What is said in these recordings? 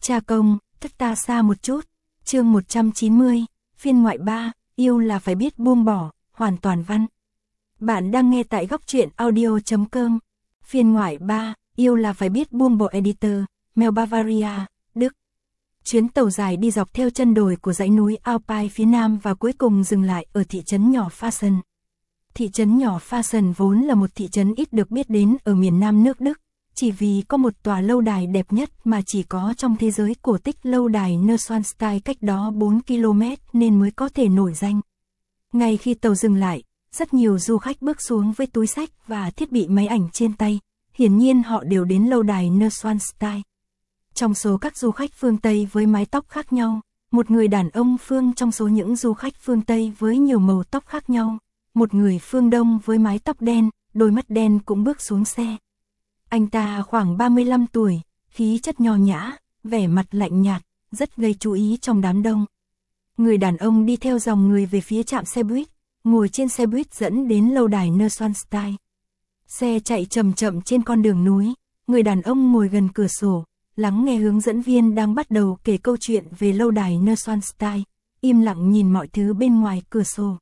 Cha công, cách ta xa một chút. Chương 190, phiên ngoại 3, yêu là phải biết buông bỏ, hoàn toàn văn. Bạn đang nghe tại góc truyện audio.com. Phiên ngoại 3, yêu là phải biết buông bỏ. Editor, Mel Bavaria, Đức. Chuyến tàu dài đi dọc theo chân đồi của dãy núi Alpine phía nam và cuối cùng dừng lại ở thị trấn nhỏ Fasen. Thị trấn nhỏ Fasen vốn là một thị trấn ít được biết đến ở miền nam nước Đức, chỉ vì có một tòa lâu đài đẹp nhất mà chỉ có trong thế giới cổ tích, lâu đài Neuschwanstein cách đó 4 km nên mới có thể nổi danh. Ngay khi tàu dừng lại, rất nhiều du khách bước xuống với túi xách và thiết bị máy ảnh trên tay, hiển nhiên họ đều đến lâu đài Neuschwanstein. Trong số các du khách phương Tây với mái tóc khác nhau, một người đàn ông phương trong số những du khách phương Tây với nhiều màu tóc khác nhau, một người phương Đông với mái tóc đen, đôi mắt đen cũng bước xuống xe. Anh ta khoảng 35 tuổi, khí chất nho nhã, vẻ mặt lạnh nhạt, rất gây chú ý trong đám đông. Người đàn ông đi theo dòng người về phía trạm xe buýt, ngồi trên xe buýt dẫn đến lâu đài Neuschwanstein. Xe chạy chậm chậm trên con đường núi, người đàn ông ngồi gần cửa sổ, lắng nghe hướng dẫn viên đang bắt đầu kể câu chuyện về lâu đài Neuschwanstein, im lặng nhìn mọi thứ bên ngoài cửa sổ.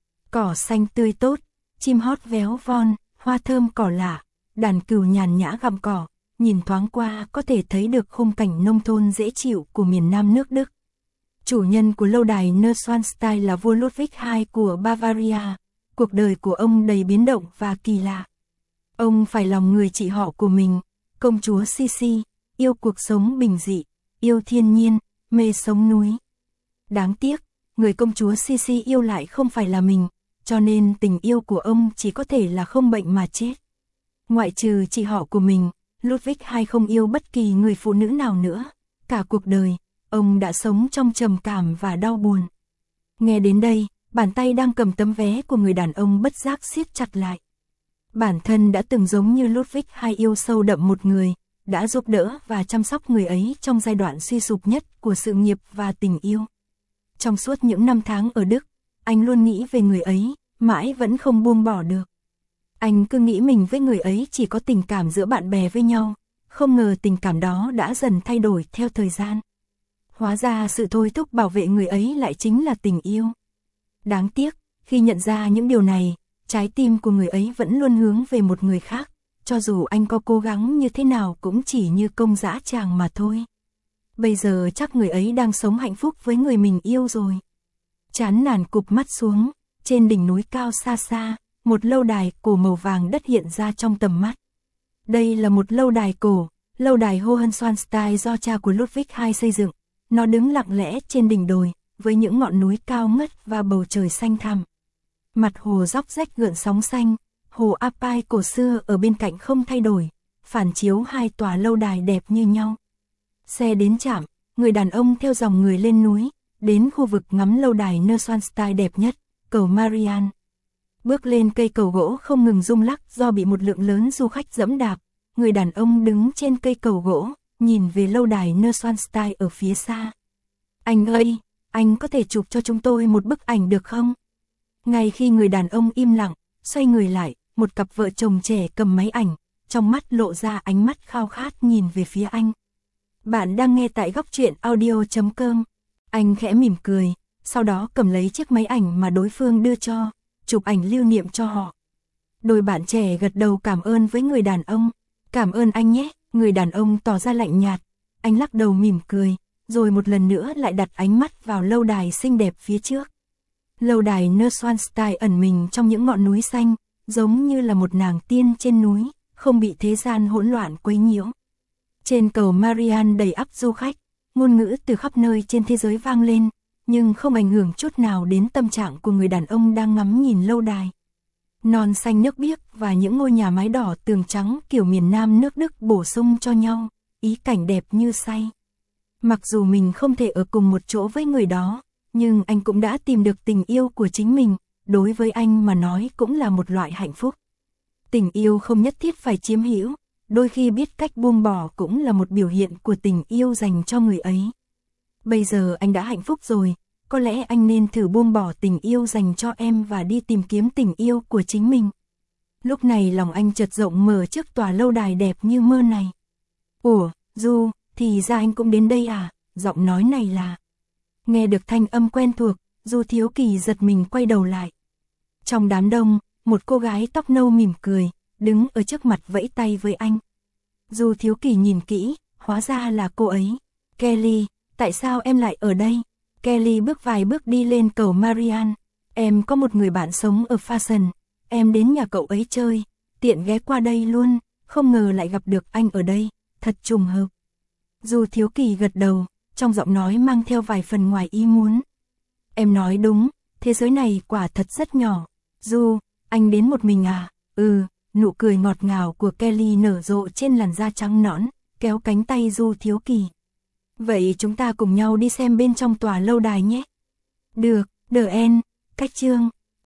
Cỏ xanh tươi tốt, chim hót véo von, hoa thơm cỏ lạ, đàn cừu nhàn nhã gặm cỏ, nhìn thoáng qua có thể thấy được khung cảnh nông thôn dễ chịu của miền nam nước Đức. Chủ nhân của lâu đài Neuschwanstein là vua Ludwig II của Bavaria. Cuộc đời của ông đầy biến động và kỳ lạ. Ông phải lòng người chị họ của mình, công chúa Sisi, yêu cuộc sống bình dị, yêu thiên nhiên, mê sống núi. Đáng tiếc, người công chúa Sisi yêu lại không phải là mình, cho nên tình yêu của ông chỉ có thể là không bệnh mà chết. Ngoại trừ chị họ của mình, Ludwig II không yêu bất kỳ người phụ nữ nào nữa. Cả cuộc đời, ông đã sống trong trầm cảm và đau buồn. Nghe đến đây, bàn tay đang cầm tấm vé của người đàn ông bất giác siết chặt lại. Bản thân đã từng giống như Ludwig II yêu sâu đậm một người, đã giúp đỡ và chăm sóc người ấy trong giai đoạn suy sụp nhất của sự nghiệp và tình yêu. Trong suốt những năm tháng ở Đức, anh luôn nghĩ về người ấy, mãi vẫn không buông bỏ được. Anh cứ nghĩ mình với người ấy chỉ có tình cảm giữa bạn bè với nhau, không ngờ tình cảm đó đã dần thay đổi theo thời gian. Hóa ra sự thôi thúc bảo vệ người ấy lại chính là tình yêu. Đáng tiếc, khi nhận ra những điều này, trái tim của người ấy vẫn luôn hướng về một người khác, cho dù anh có cố gắng như thế nào cũng chỉ như công dã tràng mà thôi. Bây giờ chắc người ấy đang sống hạnh phúc với người mình yêu rồi. Chán nản cụp mắt xuống, trên đỉnh núi cao xa xa, một lâu đài cổ màu vàng đất hiện ra trong tầm mắt. Đây là một lâu đài cổ, lâu đài Hohenschwanstein do cha của Ludwig II xây dựng. Nó đứng lặng lẽ trên đỉnh đồi, với những ngọn núi cao ngất và bầu trời xanh thẳm. Mặt hồ róc rách gợn sóng xanh, hồ Alpine cổ xưa ở bên cạnh không thay đổi, phản chiếu hai tòa lâu đài đẹp như nhau. Xe đến trạm, người đàn ông theo dòng người lên núi, đến khu vực ngắm lâu đài Neuschwanstein đẹp nhất, cầu Marian. Bước lên cây cầu gỗ không ngừng rung lắc do bị một lượng lớn du khách dẫm đạp, người đàn ông đứng trên cây cầu gỗ, nhìn về lâu đài Neuschwanstein ở phía xa. Anh ơi, anh có thể chụp cho chúng tôi một bức ảnh được không? Ngay khi người đàn ông im lặng, xoay người lại, một cặp vợ chồng trẻ cầm máy ảnh, trong mắt lộ ra ánh mắt khao khát nhìn về phía anh. Bạn đang nghe tại góc truyện audio.com. Anh khẽ mỉm cười, sau đó cầm lấy chiếc máy ảnh mà đối phương đưa cho, chụp ảnh lưu niệm cho họ. Đôi bạn trẻ gật đầu cảm ơn với người đàn ông. Cảm ơn anh nhé, người đàn ông tỏ ra lạnh nhạt. Anh lắc đầu mỉm cười, rồi một lần nữa lại đặt ánh mắt vào lâu đài xinh đẹp phía trước. Lâu đài Neuschwanstein ẩn mình trong những ngọn núi xanh, giống như là một nàng tiên trên núi, không bị thế gian hỗn loạn quấy nhiễu. Trên cầu Marian đầy ắp du khách, ngôn ngữ từ khắp nơi trên thế giới vang lên, nhưng không ảnh hưởng chút nào đến tâm trạng của người đàn ông đang ngắm nhìn lâu đài. Non xanh nước biếc và những ngôi nhà mái đỏ tường trắng kiểu miền nam nước Đức bổ sung cho nhau, ý cảnh đẹp như say. Mặc dù mình không thể ở cùng một chỗ với người đó, nhưng anh cũng đã tìm được tình yêu của chính mình, đối với anh mà nói cũng là một loại hạnh phúc. Tình yêu không nhất thiết phải chiếm hữu, đôi khi biết cách buông bỏ cũng là một biểu hiện của tình yêu dành cho người ấy. Bây giờ anh đã hạnh phúc rồi, có lẽ anh nên thử buông bỏ tình yêu dành cho em và đi tìm kiếm tình yêu của chính mình. Lúc này lòng anh chợt rộng mở trước tòa lâu đài đẹp như mơ này. Ủa, Du, thì Thì ra anh cũng đến đây à? Giọng nói này là... Nghe được thanh âm quen thuộc, Du Thiếu Kỳ giật mình quay đầu lại. Trong đám đông, một cô gái tóc nâu mỉm cười, đứng ở trước mặt vẫy tay với anh. Du Thiếu Kỳ nhìn kỹ, hóa ra là cô ấy. Kelly, tại sao em lại ở đây? Kelly bước vài bước đi lên cầu Marian. Em có một người bạn sống ở Fason. Em đến nhà cậu ấy chơi, tiện ghé qua đây luôn, không ngờ lại gặp được anh ở đây, thật trùng hợp. Du Thiếu Kỳ gật đầu, trong giọng nói mang theo vài phần ngoài ý muốn. Em nói đúng, thế giới này quả thật rất nhỏ. Du, anh đến một mình à? Nụ cười ngọt ngào của Kelly nở rộ trên làn da trắng nõn, kéo cánh tay Du Thiếu Kỳ. Vậy chúng ta cùng nhau đi xem bên trong tòa lâu đài nhé. Được, The End, cách chương.